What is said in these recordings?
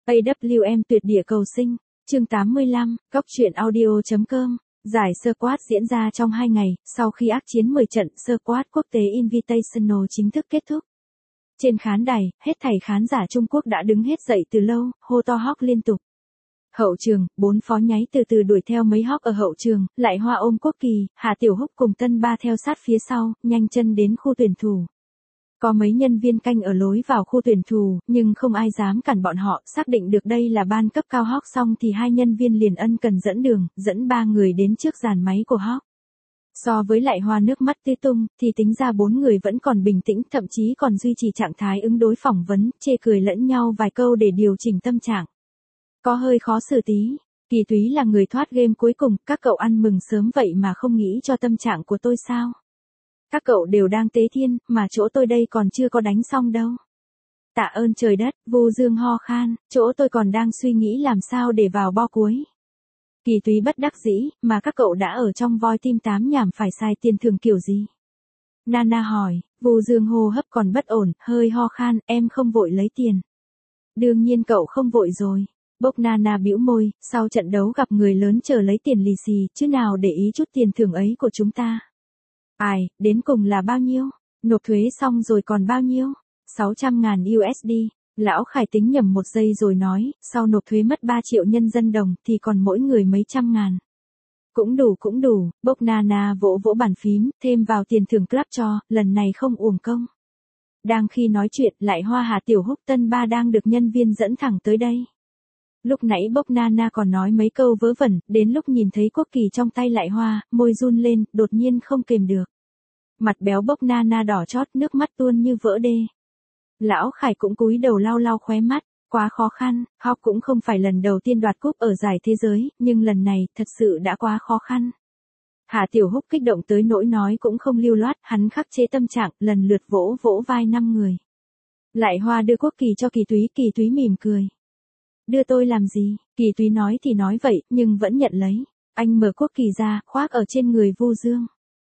AWM tuyệt địa cầu sinh, chương 85, góc truyện audio.com. Giải Squash diễn ra trong 2 ngày, sau khi ác chiến 10 trận Squash quốc tế Invitational chính thức kết thúc. Trên khán đài, hết thảy khán giả Trung Quốc đã đứng hết dậy từ lâu, hô to hóc liên tục. Hậu trường, 4 phó nháy từ từ đuổi theo mấy hóc ở hậu trường, lại Hoa ôm quốc kỳ, Hà Tiểu Húc cùng Tân Ba theo sát phía sau, nhanh chân đến khu tuyển thủ. Có mấy nhân viên canh ở lối vào khu tuyển thủ, nhưng không ai dám cản bọn họ, xác định được đây là ban cấp cao hóc xong thì 2 nhân viên liền ân cần dẫn đường, dẫn 3 người đến trước dàn máy của hóc. So với lại Hoa nước mắt tê tung, thì tính ra 4 người vẫn còn bình tĩnh, thậm chí còn duy trì trạng thái ứng đối phỏng vấn, chê cười lẫn nhau vài câu để điều chỉnh tâm trạng. Có hơi khó xử tí. Kỳ Túy là người thoát game cuối cùng, các cậu ăn mừng sớm vậy mà không nghĩ cho tâm trạng của tôi sao? Các cậu đều đang tế thiên, mà chỗ tôi đây còn chưa có đánh xong đâu. Tạ ơn trời đất, Vu Dương ho khan, chỗ tôi còn đang suy nghĩ làm sao để vào bo cuối. Kỳ Túy bất đắc dĩ, mà các cậu đã ở trong voi tim 8 nhảm phải xài tiền thưởng kiểu gì? Nana hỏi, Vu Dương hô hấp còn bất ổn, hơi ho khan, em không vội lấy tiền. Đương nhiên cậu không vội rồi. Bốc Nana bĩu môi, sau trận đấu gặp người lớn chờ lấy tiền lì xì, chứ nào để ý chút tiền thưởng ấy của chúng ta. Ai, đến cùng là bao nhiêu? Nộp thuế xong rồi còn bao nhiêu? 600.000 USD. Lão Khải tính nhầm một giây rồi nói, sau nộp thuế mất 3 triệu nhân dân đồng thì còn mỗi người mấy trăm ngàn. Cũng đủ, Bốc Nana vỗ vỗ bàn phím, thêm vào tiền thưởng club cho, lần này không uổng công. Đang khi nói chuyện, lại Hoa Hà Tiểu Húc Tân Ba đang được nhân viên dẫn thẳng tới đây. Lúc nãy Bốc Nana còn nói mấy câu vớ vẩn, đến lúc nhìn thấy quốc kỳ trong tay lại Hoa, môi run lên, đột nhiên không kềm được. Mặt béo Bốc Nana đỏ chót, nước mắt tuôn như vỡ đê. Lão Khải cũng cúi đầu lau lau khóe mắt, quá khó khăn, Hawk cũng không phải lần đầu tiên đoạt cúp ở giải thế giới, nhưng lần này, thật sự đã quá khó khăn. Hà Tiểu Húc kích động tới nỗi nói cũng không lưu loát, hắn khắc chế tâm trạng, lần lượt vỗ vỗ vai 5 người. Lại Hoa đưa quốc kỳ cho Kỳ Túy mỉm cười. Đưa tôi làm gì? Kỳ Túy nói thì nói vậy, nhưng vẫn nhận lấy. Anh mở quốc kỳ ra, khoác ở trên người Vu Dương.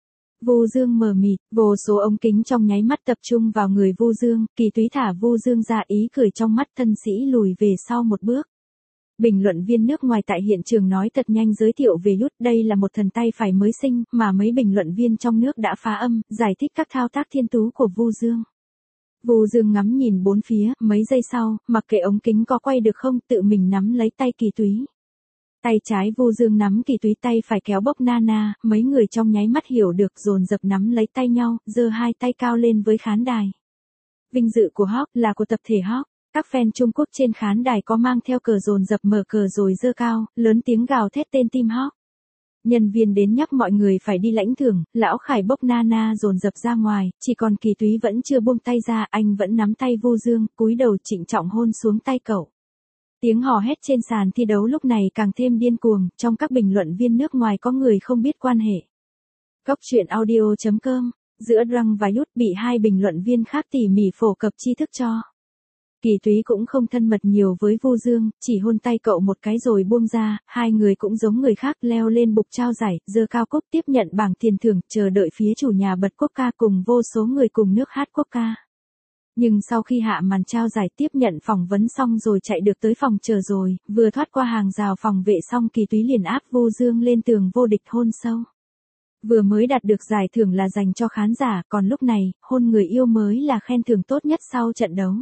Vu Dương mờ mịt, vô số ống kính trong nháy mắt tập trung vào người Vu Dương, Kỳ Túy thả Vu Dương ra, ý cười trong mắt, thân sĩ lùi về sau một bước. Bình luận viên nước ngoài tại hiện trường nói thật nhanh giới thiệu về Yut, đây là một thần tay phải mới sinh, mà mấy bình luận viên trong nước đã phá âm, giải thích các thao tác thiên tú của Vu Dương. Vu Dương ngắm nhìn bốn phía, mấy giây sau, mặc kệ ống kính có quay được không, tự mình nắm lấy tay Kỳ Túy. Tay trái Vu Dương nắm Kỳ Túy, tay phải kéo Bốc Nana, mấy người trong nháy mắt hiểu được, dồn dập nắm lấy tay nhau, giơ hai tay cao lên với khán đài. Vinh dự của Hawk là của tập thể Hawk. Các fan Trung Quốc trên khán đài có mang theo cờ dồn dập mở cờ rồi giơ cao, lớn tiếng gào thét tên team Hawk. Nhân viên đến nhắc mọi người phải đi lãnh thưởng, Lão Khải Bốc Nana dồn dập ra ngoài, chỉ còn Kỳ Túy vẫn chưa buông tay ra, anh vẫn nắm tay Vu Dương, cúi đầu trịnh trọng hôn xuống tay cậu. Tiếng hò hét trên sàn thi đấu lúc này càng thêm điên cuồng, trong các bình luận viên nước ngoài có người không biết quan hệ. Góc truyện audio.com, giữa Drang và Yut bị 2 bình luận viên khác tỉ mỉ phổ cập tri thức cho. Kỳ Túy cũng không thân mật nhiều với Vu Dương, chỉ hôn tay cậu một cái rồi buông ra, 2 người cũng giống người khác leo lên bục trao giải, giơ cao cúp tiếp nhận bảng tiền thưởng, chờ đợi phía chủ nhà bật quốc ca cùng vô số người cùng nước hát quốc ca. Nhưng sau khi hạ màn trao giải tiếp nhận phỏng vấn xong rồi chạy được tới phòng chờ rồi, vừa thoát qua hàng rào phòng vệ xong Kỳ Túy liền áp Vu Dương lên tường vô địch hôn sâu. Vừa mới đạt được giải thưởng là dành cho khán giả, còn lúc này, hôn người yêu mới là khen thưởng tốt nhất sau trận đấu.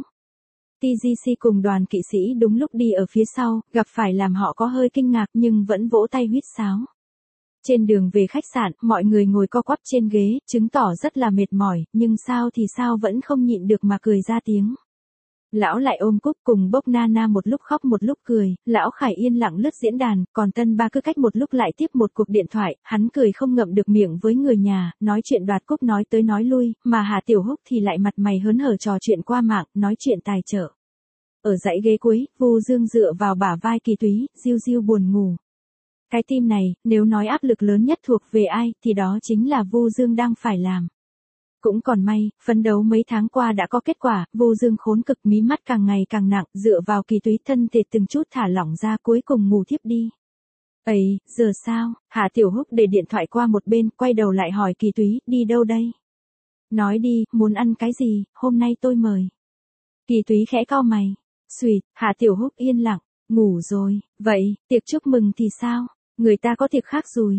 TGC cùng đoàn kỵ sĩ đúng lúc đi ở phía sau, gặp phải làm họ có hơi kinh ngạc nhưng vẫn vỗ tay huýt sáo. Trên đường về khách sạn, mọi người ngồi co quắp trên ghế, chứng tỏ rất là mệt mỏi, nhưng sao thì sao vẫn không nhịn được mà cười ra tiếng. Lão lại ôm cúp cùng Bốc Nana một lúc khóc một lúc cười, Lão Khải yên lặng lướt diễn đàn, còn Tân Ba cứ cách một lúc lại tiếp một cuộc điện thoại, hắn cười không ngậm được miệng với người nhà, nói chuyện đoạt cúp nói tới nói lui, mà Hà Tiểu Húc thì lại mặt mày hớn hở trò chuyện qua mạng, nói chuyện tài trợ. Ở dãy ghế cuối, Vu Dương dựa vào bả vai Kỳ Túy, diu diu buồn ngủ. Cái team này, nếu nói áp lực lớn nhất thuộc về ai, thì đó chính là Vu Dương đang phải làm. Cũng còn may, phấn đấu mấy tháng qua đã có kết quả, Vu Dương khốn cực mí mắt càng ngày càng nặng, dựa vào Kỳ Túy thân thể từng chút thả lỏng ra cuối cùng ngủ thiếp đi. Ấy, giờ sao? Hạ Tiểu Húc để điện thoại qua một bên, quay đầu lại hỏi Kỳ Túy, đi đâu đây? Nói đi, muốn ăn cái gì, hôm nay tôi mời. Kỳ Túy khẽ cau mày. Xuỵt, Hạ Tiểu Húc yên lặng, ngủ rồi, vậy, tiệc chúc mừng thì sao? Người ta có tiệc khác rồi.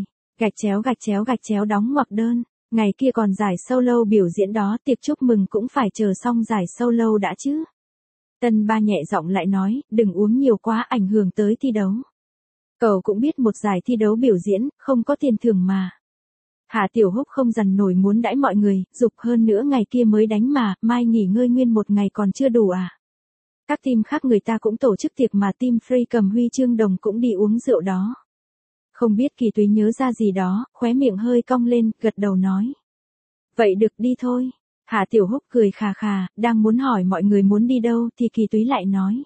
Gạch chéo đóng ngoặc đơn. Ngày kia còn giải solo biểu diễn đó, tiệc chúc mừng cũng phải chờ xong giải solo đã chứ. Tân Ba nhẹ giọng lại nói, đừng uống nhiều quá ảnh hưởng tới thi đấu. Cậu cũng biết một giải thi đấu biểu diễn, không có tiền thưởng mà. Hạ Tiểu Húc không dằn nổi muốn đãi mọi người, dục hơn nữa ngày kia mới đánh mà, mai nghỉ ngơi nguyên một ngày còn chưa đủ à. Các team khác người ta cũng tổ chức tiệc mà team Free cầm huy chương đồng cũng đi uống rượu đó. Không biết Kỳ Túy nhớ ra gì đó, khóe miệng hơi cong lên, gật đầu nói. Vậy được đi thôi. Hạ Tiểu Húc cười khà khà, đang muốn hỏi mọi người muốn đi đâu thì Kỳ Túy lại nói.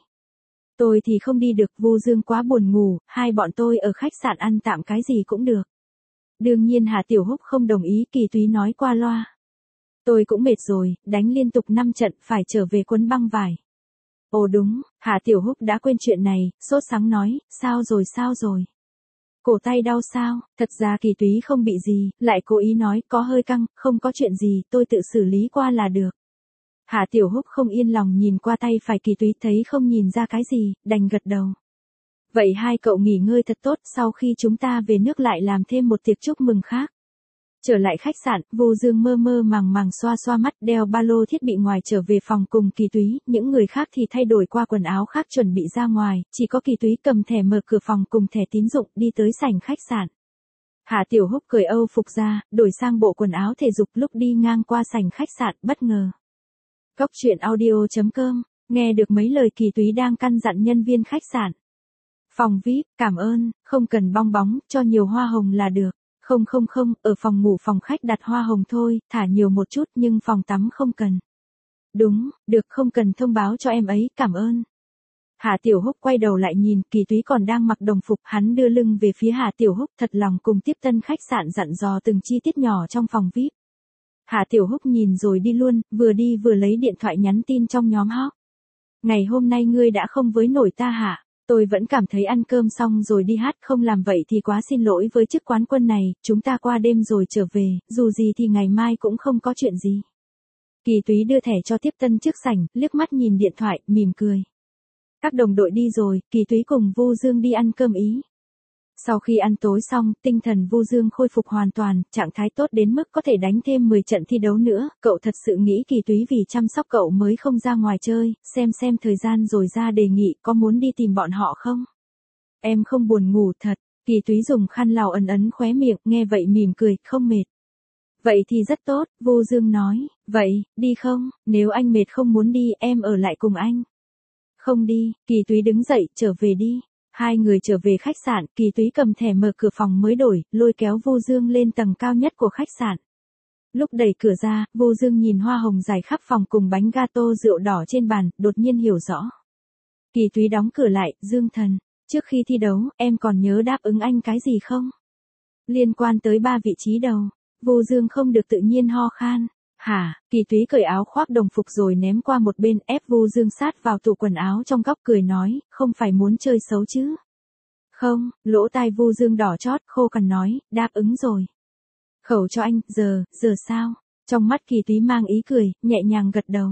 Tôi thì không đi được, Vu Dương quá buồn ngủ, hai bọn tôi ở khách sạn ăn tạm cái gì cũng được. Đương nhiên Hạ Tiểu Húc không đồng ý, Kỳ Túy nói qua loa. Tôi cũng mệt rồi, đánh liên tục 5 trận phải trở về quấn băng vải. Ồ đúng, Hạ Tiểu Húc đã quên chuyện này, sốt sắng nói, sao rồi? Cổ tay đau sao? Thật ra Kỳ Túy không bị gì, lại cố ý nói, có hơi căng, không có chuyện gì, tôi tự xử lý qua là được. Hạ Tiểu Húc không yên lòng nhìn qua tay phải Kỳ Túy, thấy không nhìn ra cái gì, đành gật đầu. Vậy hai cậu nghỉ ngơi thật tốt, sau khi chúng ta về nước lại làm thêm một tiệc chúc mừng khác. Trở lại khách sạn, Vu Dương mơ mơ màng màng xoa xoa mắt, đeo ba lô thiết bị ngoài trở về phòng cùng Kỳ Túy, những người khác thì thay đổi qua quần áo khác chuẩn bị ra ngoài, chỉ có Kỳ Túy cầm thẻ mở cửa phòng cùng thẻ tín dụng đi tới sảnh khách sạn. Hạ Tiểu Húc cởi Âu phục ra, đổi sang bộ quần áo thể dục, lúc đi ngang qua sảnh khách sạn bất ngờ. Cóc truyện audio.com, nghe được mấy lời Kỳ Túy đang căn dặn nhân viên khách sạn. Phòng VIP, cảm ơn, không cần bong bóng, cho nhiều hoa hồng là được. Không, ở phòng ngủ phòng khách đặt hoa hồng thôi, thả nhiều một chút nhưng phòng tắm không cần. Đúng, được, không cần thông báo cho em ấy, cảm ơn. Hạ Tiểu Húc quay đầu lại nhìn, Kỳ Túy còn đang mặc đồng phục, hắn đưa lưng về phía Hạ Tiểu Húc, thật lòng cùng tiếp tân khách sạn dặn dò từng chi tiết nhỏ trong phòng VIP. Hạ Tiểu Húc nhìn rồi đi luôn, vừa đi vừa lấy điện thoại nhắn tin trong nhóm hot. Ngày hôm nay ngươi đã không với nổi ta hả? Tôi vẫn cảm thấy ăn cơm xong rồi đi hát, không làm vậy thì quá xin lỗi với chức quán quân này, chúng ta qua đêm rồi trở về, dù gì thì ngày mai cũng không có chuyện gì. Kỳ Túy đưa thẻ cho tiếp tân trước sảnh, liếc mắt nhìn điện thoại, mỉm cười. Các đồng đội đi rồi, Kỳ Túy cùng Vu Dương đi ăn cơm Ý. Sau khi ăn tối xong, tinh thần Vu Dương khôi phục hoàn toàn, trạng thái tốt đến mức có thể đánh thêm 10 trận thi đấu nữa, cậu thật sự nghĩ Kỳ Túy vì chăm sóc cậu mới không ra ngoài chơi, xem thời gian rồi ra đề nghị có muốn đi tìm bọn họ không? Em không buồn ngủ thật, Kỳ Túy dùng khăn lau ấn khóe miệng, nghe vậy mỉm cười, không mệt. Vậy thì rất tốt, Vu Dương nói, vậy, đi không, nếu anh mệt không muốn đi, em ở lại cùng anh. Không đi, Kỳ Túy đứng dậy, trở về đi. Hai người trở về khách sạn, Kỳ Túy cầm thẻ mở cửa phòng mới đổi, lôi kéo Vu Dương lên tầng cao nhất của khách sạn. Lúc đẩy cửa ra, Vu Dương nhìn hoa hồng dài khắp phòng cùng bánh gato rượu đỏ trên bàn, đột nhiên hiểu rõ. Kỳ Túy đóng cửa lại, Dương thần, trước khi thi đấu, em còn nhớ đáp ứng anh cái gì không? Liên quan tới 3 vị trí đầu, Vu Dương không được tự nhiên ho khan. Hả? Kỳ Túy cởi áo khoác đồng phục rồi ném qua một bên, ép Vu Dương sát vào tủ quần áo trong góc, cười nói, không phải muốn chơi xấu chứ? Không, lỗ tai Vu Dương đỏ chót, khô cằn nói, đáp ứng rồi. Khẩu cho anh, giờ sao? Trong mắt Kỳ Túy mang ý cười, nhẹ nhàng gật đầu.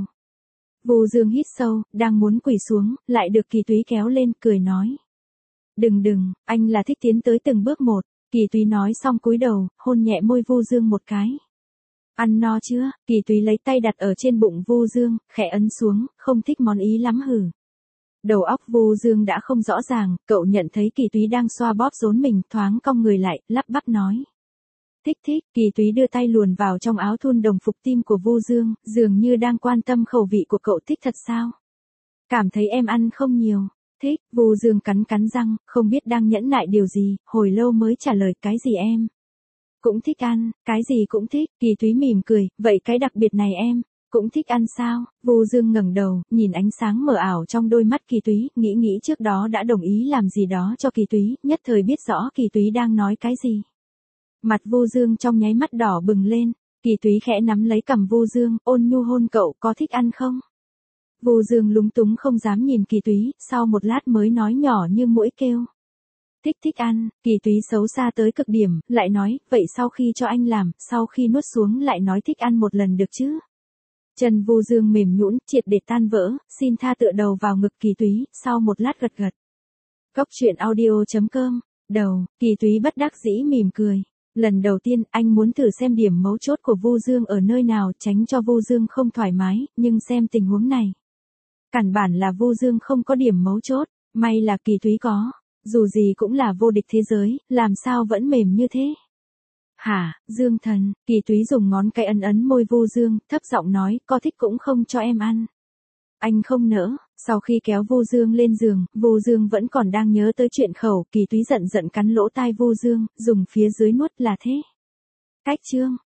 Vu Dương hít sâu, đang muốn quỳ xuống, lại được Kỳ Túy kéo lên, cười nói. Đừng, anh là thích tiến tới từng bước một. Kỳ Túy nói xong cúi đầu, hôn nhẹ môi Vu Dương một cái. Ăn no chưa? Kỳ Túy lấy tay đặt ở trên bụng Vu Dương, khẽ ấn xuống, không thích món ý lắm hử. Đầu óc Vu Dương đã không rõ ràng, cậu nhận thấy Kỳ Túy đang xoa bóp rốn mình, thoáng cong người lại, lắp bắp nói. Thích, Kỳ Túy đưa tay luồn vào trong áo thun đồng phục team của Vu Dương, dường như đang quan tâm khẩu vị của cậu. Thích thật sao? Cảm thấy em ăn không nhiều. Thích, Vu Dương cắn răng, không biết đang nhẫn nại điều gì, hồi lâu mới trả lời, cái gì em? Cũng thích ăn, cái gì cũng thích. Kỳ Túy mỉm cười, vậy cái đặc biệt này em cũng thích ăn sao? Vu Dương ngẩng đầu, nhìn ánh sáng mờ ảo trong đôi mắt Kỳ Túy, nghĩ trước đó đã đồng ý làm gì đó cho Kỳ Túy, nhất thời biết rõ Kỳ Túy đang nói cái gì. Mặt Vu Dương trong nháy mắt đỏ bừng lên, Kỳ Túy khẽ nắm lấy cằm Vu Dương, ôn nhu hôn cậu, có thích ăn không? Vu Dương lúng túng không dám nhìn Kỳ Túy, sau một lát mới nói nhỏ như muỗi kêu. Thích ăn. Kỳ Túy xấu xa tới cực điểm, lại nói, vậy sau khi cho anh làm, sau khi nuốt xuống lại nói thích ăn một lần được chứ? Chân Vu Dương mềm nhũn, triệt để tan vỡ, xin tha tựa đầu vào ngực Kỳ Túy, sau một lát gật gật. Cốc truyện audio.com, đầu, Kỳ Túy bất đắc dĩ mỉm cười. Lần đầu tiên, anh muốn thử xem điểm mấu chốt của Vu Dương ở nơi nào, tránh cho Vu Dương không thoải mái, nhưng xem tình huống này. Căn bản là Vu Dương không có điểm mấu chốt, may là Kỳ Túy có. Dù gì cũng là vô địch thế giới, làm sao vẫn mềm như thế? Hả, Dương thần, Kỳ Túy dùng ngón cái ấn môi Vu Dương, thấp giọng nói, có thích cũng không cho em ăn. Anh không nỡ, sau khi kéo Vu Dương lên giường, Vu Dương vẫn còn đang nhớ tới chuyện khẩu, Kỳ Túy giận giận cắn lỗ tai Vu Dương, dùng phía dưới nuốt là thế. Cách chương.